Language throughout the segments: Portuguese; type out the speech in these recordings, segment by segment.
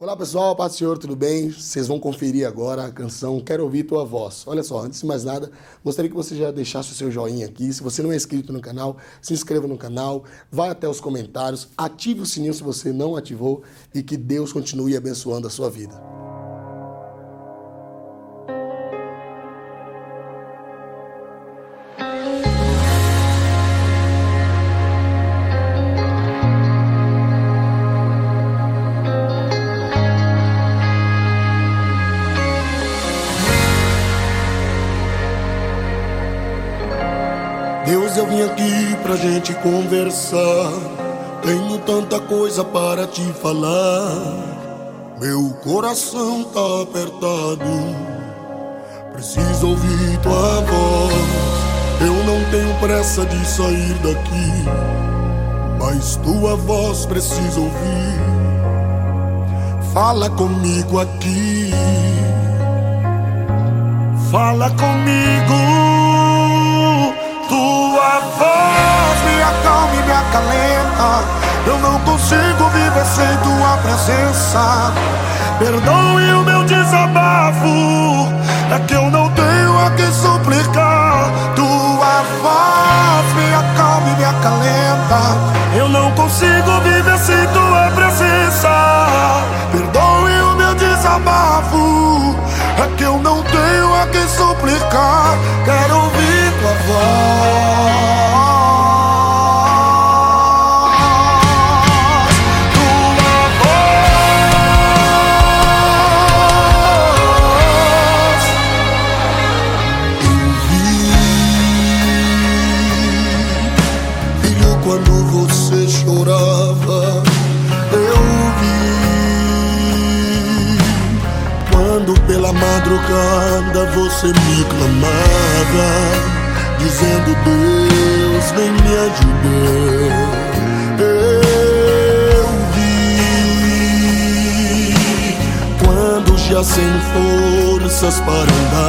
Olá pessoal, paz do Senhor, tudo bem? Vocês vão conferir agora a canção Quero Ouvir Tua Voz. Olha só, antes de mais nada, gostaria que você já deixasse o seu joinha aqui. Se você não é inscrito no canal, se inscreva no canal, vai até os comentários, ative o sininho se você não ativou e que Deus continue abençoando a sua vida. Deus, eu vim aqui pra gente conversar. Tenho tanta coisa para te falar. Meu coração tá apertado, preciso ouvir tua voz. Eu não tenho pressa de sair daqui, mas tua voz preciso ouvir. Fala comigo aqui, fala comigo. Tua voz me acalma e me acalenta. Eu não consigo viver sem tua presença. Perdoe o meu desabafo, é que eu não tenho a quem suplicar. Tua voz me acalma e me acalenta. Eu não consigo viver sem tua presença. Perdoe o meu desabafo, é que eu não tenho a quem suplicar. Quero ouvir tua voz. Quando você chorava, eu vi. Quando pela madrugada você me clamava, dizendo: Deus, vem me ajudar. Eu vi. Quando já sem forças para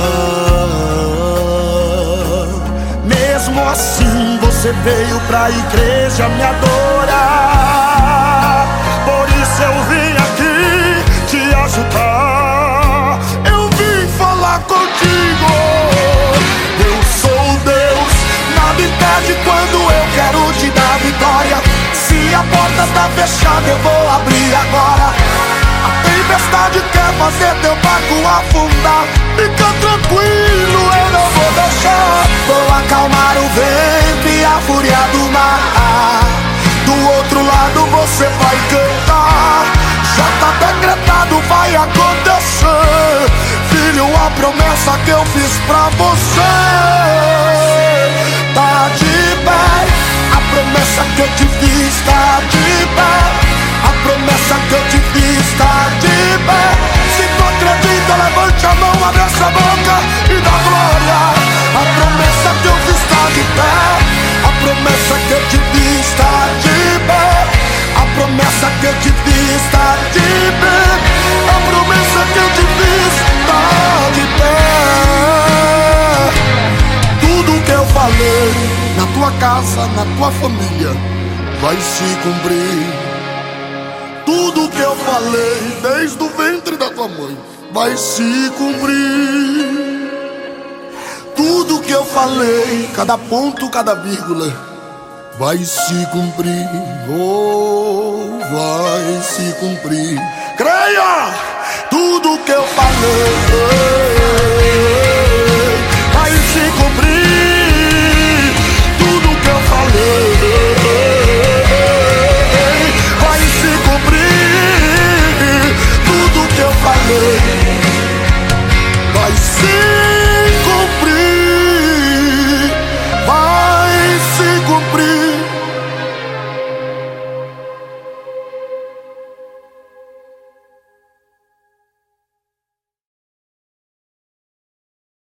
andar, mesmo assim você veio pra igreja me adorar. Por isso eu vim aqui te ajudar. Eu vim falar contigo. Eu sou Deus, nada impede quando eu quero te dar vitória. Se a porta está fechada eu vou abrir agora. A tempestade quer fazer teu barco afundar. Fica tranquilo, eu não vou deixar. Vou acalmar o vento e a fúria do mar. Do outro lado você vai cantar. Já tá decretado, vai acontecer. Filho, a promessa que eu fiz pra você tá de pé. A promessa que eu te fiz tá de pé. A promessa que eu te fiz tá de pé. Se tu acredita, levante a mão, abre essa boca e dá glória. A promessa que eu fiz tá de pé. A promessa que eu te fiz tá de pé. A promessa que eu te fiz tá de pé. A promessa que eu te fiz tá de pé. Tudo que eu falei na tua casa, na tua família, vai se cumprir. Tudo que eu falei desde o ventre da tua mãe vai se cumprir. Tudo que eu falei, cada ponto, cada vírgula, vai se cumprir. Oh, vai se cumprir. Creia! Tudo que eu falei